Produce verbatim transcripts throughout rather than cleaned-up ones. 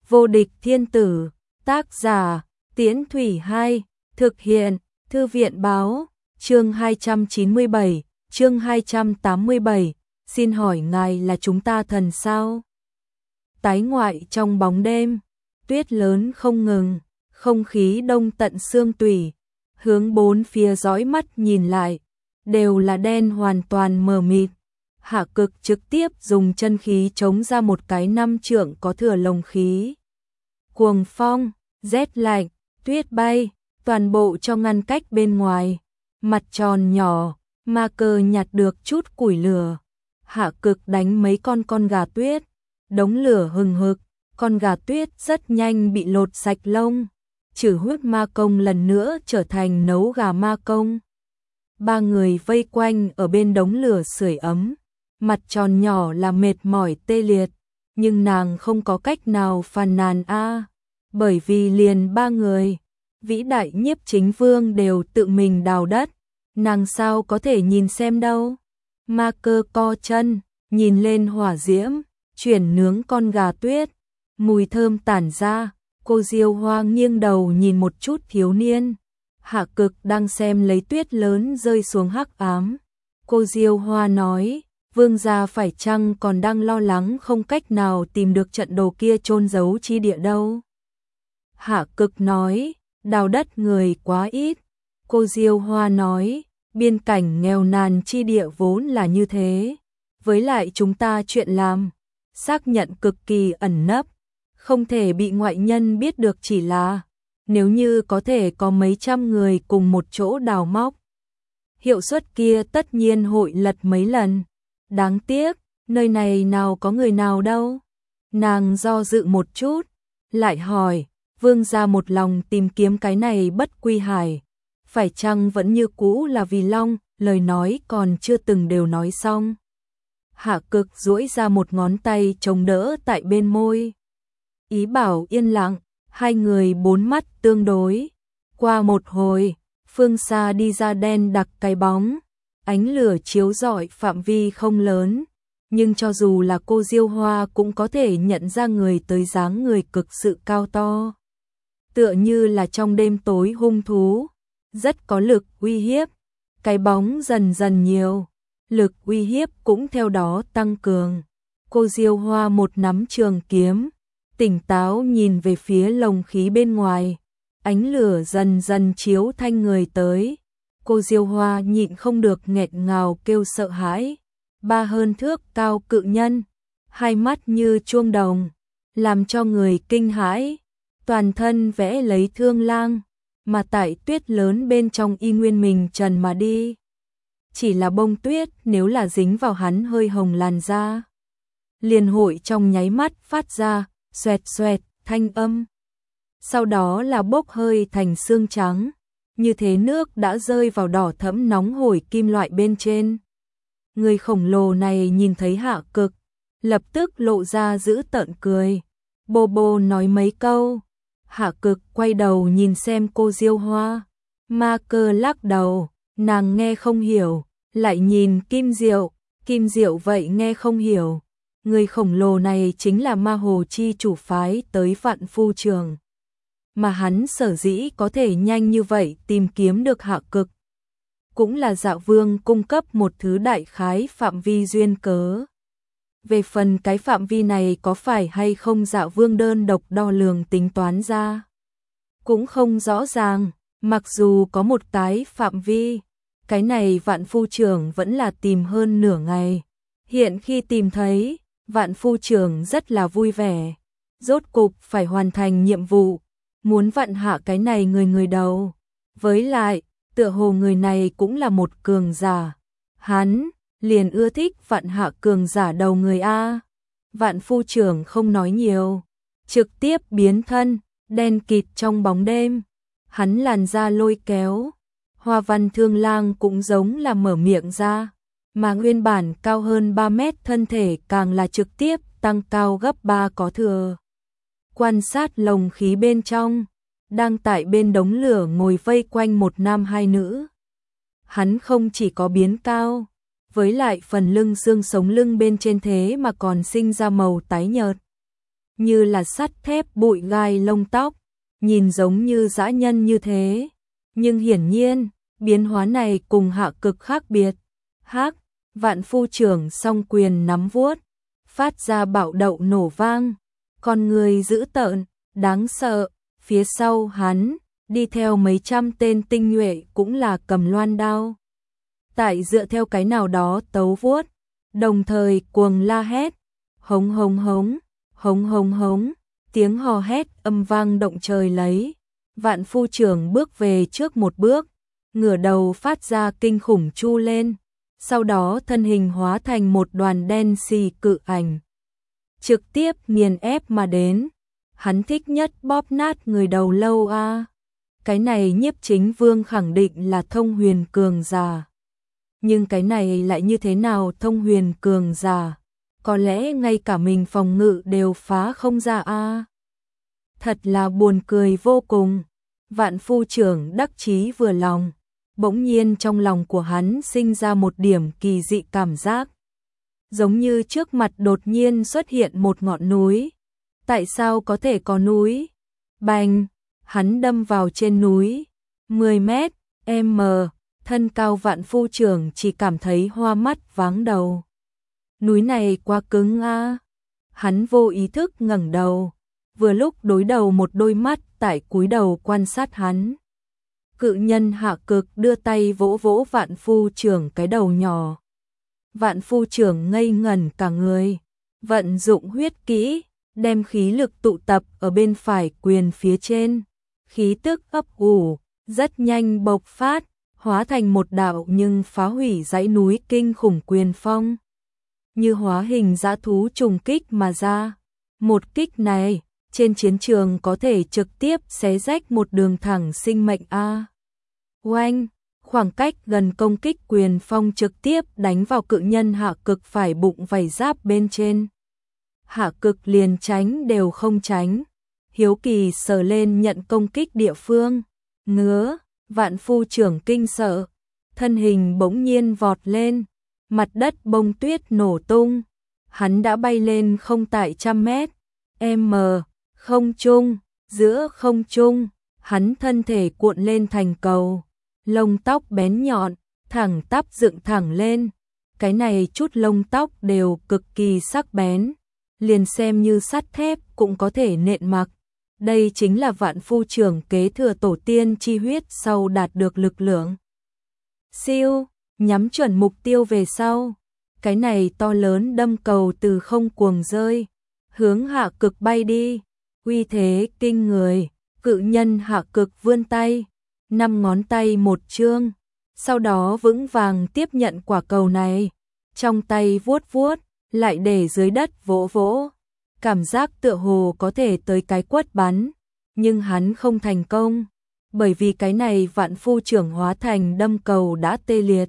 Vô địch thiên tử, tác giả, Tiễn Thủy hai, thực hiện, Thư viện báo, chương hai trăm chín mươi bảy, chương hai trăm tám mươi bảy, xin hỏi ngài là chúng ta thần sao? Tái ngoại trong bóng đêm, tuyết lớn không ngừng, không khí đông tận xương tủy, hướng bốn phía dõi mắt nhìn lại, đều là đen hoàn toàn mờ mịt. Hạ Cực trực tiếp dùng chân khí chống ra một cái năm trượng có thừa lồng khí. Cuồng phong, rét lạnh, tuyết bay, toàn bộ cho ngăn cách bên ngoài. Mặt tròn nhỏ, ma cơ nhặt được chút củi lửa. Hạ Cực đánh mấy con con gà tuyết, đống lửa hừng hực, con gà tuyết rất nhanh bị lột sạch lông. Trừ huyết ma công lần nữa trở thành nấu gà ma công. Ba người vây quanh ở bên đống lửa sưởi ấm. Mặt tròn nhỏ là mệt mỏi tê liệt, nhưng nàng không có cách nào phàn nàn a, bởi vì liền ba người, vĩ đại nhiếp chính vương đều tự mình đào đất, nàng sao có thể nhìn xem đâu. Ma cơ co chân, nhìn lên hỏa diễm, chuyển nướng con gà tuyết, mùi thơm tản ra, cô Diêu Hoa nghiêng đầu nhìn một chút thiếu niên. Hạ Cực đang xem lấy tuyết lớn rơi xuống hắc ám. Cô Diêu Hoa nói, vương gia phải chăng còn đang lo lắng không cách nào tìm được trận đồ kia chôn giấu chi địa đâu. Hạ Cực nói, đào đất người quá ít. Cô Diêu Hoa nói, biên cảnh nghèo nàn chi địa vốn là như thế. Với lại chúng ta chuyện làm, xác nhận cực kỳ ẩn nấp, không thể bị ngoại nhân biết được, chỉ là nếu như có thể có mấy trăm người cùng một chỗ đào móc, hiệu suất kia tất nhiên hội lật mấy lần. Đáng tiếc, nơi này nào có người nào đâu. Nàng do dự một chút, lại hỏi, vương gia một lòng tìm kiếm cái này bất quy hải, phải chăng vẫn như cũ là vì long, lời nói còn chưa từng đều nói xong. Hạ Cực duỗi ra một ngón tay chống đỡ tại bên môi. Ý bảo yên lặng, hai người bốn mắt tương đối. Qua một hồi, phương xa đi ra đen đặc cái bóng. Ánh lửa chiếu rọi phạm vi không lớn, nhưng cho dù là cô Diêu Hoa cũng có thể nhận ra người tới, dáng người cực sự cao to. Tựa như là trong đêm tối hung thú, rất có lực uy hiếp. Cái bóng dần dần nhiều, lực uy hiếp cũng theo đó tăng cường. Cô Diêu Hoa một nắm trường kiếm, tỉnh táo nhìn về phía lồng khí bên ngoài. Ánh lửa dần dần chiếu thanh người tới. Cô Diêu Hoa nhịn không được nghẹt ngào kêu sợ hãi. Ba hơn thước cao cự nhân, hai mắt như chuông đồng, làm cho người kinh hãi. Toàn thân vẽ lấy thương lang, mà tại tuyết lớn bên trong y nguyên mình trần mà đi. Chỉ là bông tuyết nếu là dính vào hắn hơi hồng làn da, liền hội trong nháy mắt phát ra xoẹt xoẹt thanh âm. Sau đó là bốc hơi thành xương trắng. Như thế nước đã rơi vào đỏ thẫm nóng hổi kim loại bên trên. Người khổng lồ này nhìn thấy Hạ Cực, lập tức lộ ra dữ tợn cười. Bô bô nói mấy câu. Hạ Cực quay đầu nhìn xem cô Diêu Hoa. Ma cơ lắc đầu, nàng nghe không hiểu, lại nhìn Kim Diệu, Kim Diệu vậy nghe không hiểu. Người khổng lồ này chính là Ma Hồ chi chủ phái tới Vạn Phu Trường. Mà hắn sở dĩ có thể nhanh như vậy tìm kiếm được Hạ Cực, cũng là Dạ Vương cung cấp một thứ đại khái phạm vi duyên cớ. Về phần cái phạm vi này có phải hay không Dạ Vương đơn độc đo lường tính toán ra, cũng không rõ ràng. Mặc dù có một cái phạm vi, cái này Vạn Phu Trưởng vẫn là tìm hơn nửa ngày. Hiện khi tìm thấy, Vạn Phu Trưởng rất là vui vẻ, rốt cục phải hoàn thành nhiệm vụ. Muốn vặn hạ cái này người người đầu. Với lại, tựa hồ người này cũng là một cường giả. Hắn liền ưa thích vặn hạ cường giả đầu người a. Vạn Phu Trưởng không nói nhiều, trực tiếp biến thân, đen kịt trong bóng đêm. Hắn làn da lôi kéo, hoa văn thương lang cũng giống là mở miệng ra, mà nguyên bản cao hơn ba mét thân thể càng là trực tiếp tăng cao gấp ba có thừa. Quan sát lồng khí bên trong, đang tại bên đống lửa ngồi vây quanh một nam hai nữ. Hắn không chỉ có biến cao, với lại phần lưng xương sống lưng bên trên thế mà còn sinh ra màu tái nhợt. như là sắt thép bụi gai lông tóc, nhìn giống như dã nhân như thế. Nhưng hiển nhiên, biến hóa này cùng Hạ Cực khác biệt. Hắc, Vạn Phu trưởng song quyền nắm vuốt, phát ra bạo đậu nổ vang, con người dữ tợn, đáng sợ, phía sau hắn, đi theo mấy trăm tên tinh nhuệ cũng là cầm loan đao. Tại dựa theo cái nào đó tấu vuốt, đồng thời cuồng la hét, hống hống hống, hống hống hống, tiếng hò hét âm vang động trời lấy. Vạn Phu trưởng bước về trước một bước, ngửa đầu phát ra kinh khủng chu lên, sau đó thân hình hóa thành một đoàn đen xì cự ảnh, trực tiếp nghiền ép mà đến. Hắn thích nhất bóp nát người đầu lâu a. À. Cái này Nhiếp Chính Vương khẳng định là thông huyền cường giả. Nhưng cái này lại như thế nào thông huyền cường giả? Có lẽ ngay cả mình phòng ngự đều phá không ra a. À. Thật là buồn cười vô cùng. Vạn Phu trưởng đắc chí vừa lòng, bỗng nhiên trong lòng của hắn sinh ra một điểm kỳ dị cảm giác. Giống như trước mặt đột nhiên xuất hiện một ngọn núi. Tại sao có thể có núi? Bành, hắn đâm vào trên núi. mười mét, m, thân cao Vạn Phu trưởng chỉ cảm thấy hoa mắt váng đầu. Núi này quá cứng a. À. Hắn vô ý thức ngẩng đầu, vừa lúc đối đầu một đôi mắt tại cúi đầu quan sát hắn. Cự nhân Hạ Cực đưa tay vỗ vỗ Vạn Phu trưởng cái đầu nhỏ. Vạn Phu trưởng ngây ngẩn cả người, vận dụng huyết kỹ, đem khí lực tụ tập ở bên phải quyền phía trên. Khí tức ấp ủ, rất nhanh bộc phát, hóa thành một đạo nhưng phá hủy dãy núi kinh khủng quyền phong. Như hóa hình dã thú trùng kích mà ra. Một kích này, trên chiến trường có thể trực tiếp xé rách một đường thẳng sinh mệnh a. Oanh, khoảng cách gần công kích quyền phong trực tiếp đánh vào cự nhân Hạ Cực phải bụng vảy giáp bên trên. Hạ Cực liền tránh đều không tránh, hiếu kỳ sờ lên nhận công kích địa phương, ngứa. Vạn Phu trưởng kinh sợ, thân hình bỗng nhiên vọt lên, mặt đất bông tuyết nổ tung, hắn đã bay lên không tại trăm mét, m, không trung, giữa không trung, hắn thân thể cuộn lên thành cầu, lông tóc bén nhọn, thẳng tắp dựng thẳng lên, cái này chút lông tóc đều cực kỳ sắc bén, liền xem như sắt thép cũng có thể nện mặc. Đây chính là Vạn Phu trưởng kế thừa tổ tiên chi huyết sau đạt được lực lượng. Siêu, nhắm chuẩn mục tiêu về sau. Cái này to lớn đâm cầu từ không cuồng rơi, hướng Hạ Cực bay đi. Uy thế kinh người, cự nhân Hạ Cực vươn tay, năm ngón tay một chương, sau đó vững vàng tiếp nhận quả cầu này, trong tay vuốt vuốt, lại để dưới đất vỗ vỗ. Cảm giác tựa hồ có thể tới cái quất bắn, nhưng hắn không thành công, bởi vì cái này Vạn Phu trưởng hóa thành đâm cầu đã tê liệt.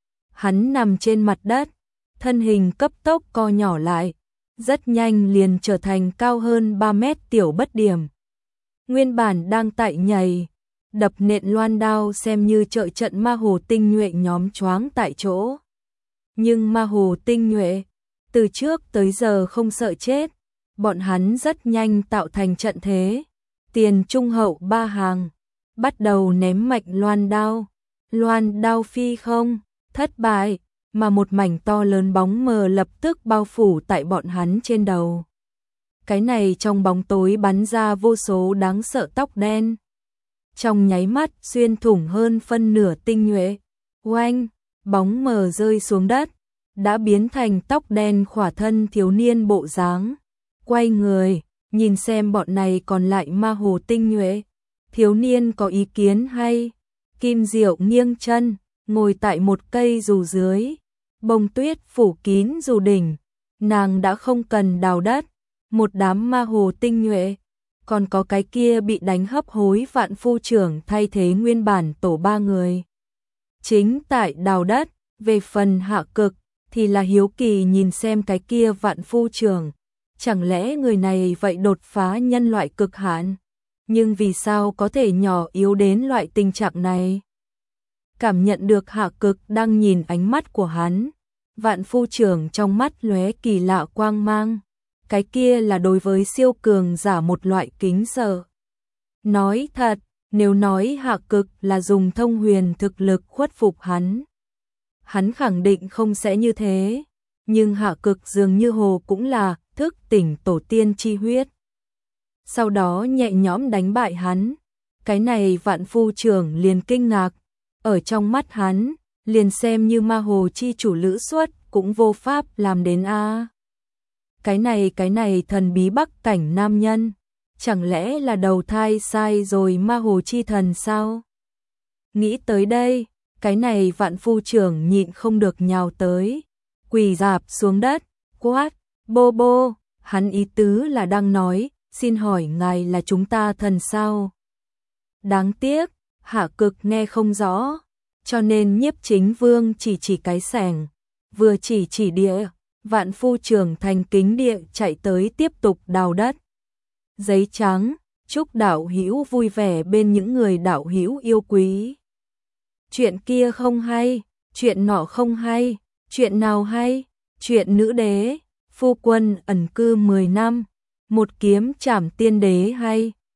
Hắn nằm trên mặt đất, thân hình cấp tốc co nhỏ lại, rất nhanh liền trở thành cao hơn ba mét tiểu bất điểm. Nguyên bản đang tại nhảy, đập nện loan đao xem như trợ trận ma hồ tinh nhuệ nhóm choáng tại chỗ. Nhưng ma hồ tinh nhuệ, từ trước tới giờ không sợ chết. Bọn hắn rất nhanh tạo thành trận thế, tiền trung hậu ba hàng, bắt đầu ném mạnh loan đao. Loan đao phi không, thất bại, mà một mảnh to lớn bóng mờ lập tức bao phủ tại bọn hắn trên đầu. Cái này trong bóng tối bắn ra vô số đáng sợ tóc đen. Trong nháy mắt xuyên thủng hơn phân nửa tinh nhuệ. Oanh, bóng mờ rơi xuống đất, đã biến thành tóc đen khỏa thân thiếu niên bộ dáng. Quay người, nhìn xem bọn này còn lại ma hồ tinh nhuệ. Thiếu niên có ý kiến hay? Kim Diệu nghiêng chân, ngồi tại một cây dù dưới. Bông tuyết phủ kín dù đỉnh. Nàng đã không cần đào đất. Một đám ma hồ tinh nhuệ. Còn có cái kia bị đánh hấp hối Vạn Phu trưởng thay thế nguyên bản tổ ba người. Chính tại đào đất, về phần Hạ Cực, thì là hiếu kỳ nhìn xem cái kia Vạn Phu trưởng. Chẳng lẽ người này vậy đột phá nhân loại cực hạn? Nhưng vì sao có thể nhỏ yếu đến loại tình trạng này? Cảm nhận được Hạ Cực đang nhìn ánh mắt của hắn, Vạn Phu trưởng trong mắt lóe kỳ lạ quang mang. cái kia là đối với siêu cường giả một loại kính sợ. Nói thật, nếu nói Hạ Cực là dùng thông huyền thực lực khuất phục hắn, hắn khẳng định không sẽ như thế, nhưng Hạ Cực dường như hồ cũng là thức tỉnh tổ tiên chi huyết. Sau đó nhẹ nhõm đánh bại hắn, cái này Vạn Phu trưởng liền kinh ngạc, ở trong mắt hắn, liền xem như ma hồ chi chủ Lữ Suất cũng vô pháp làm đến a. Cái này cái này thần bí bắc cảnh nam nhân, chẳng lẽ là đầu thai sai rồi ma hồ chi thần sao? Nghĩ tới đây, cái này Vạn Phu trưởng nhịn không được nhào tới, quỳ rạp xuống đất, quát, bô bô, hắn ý tứ là đang nói, xin hỏi ngài là chúng ta thần sao? Đáng tiếc, Hạ Cực nghe không rõ, cho nên Nhiếp Chính Vương chỉ chỉ cái sẻng, vừa chỉ chỉ địa, Vạn Phu trưởng thành kính địa chạy tới tiếp tục đào đất. Giấy trắng, chúc đạo hữu vui vẻ bên những người đạo hữu yêu quý. Chuyện kia không hay, chuyện nọ không hay, chuyện nào hay? Chuyện nữ đế, phu quân ẩn cư mười năm, một kiếm trảm tiên đế hay.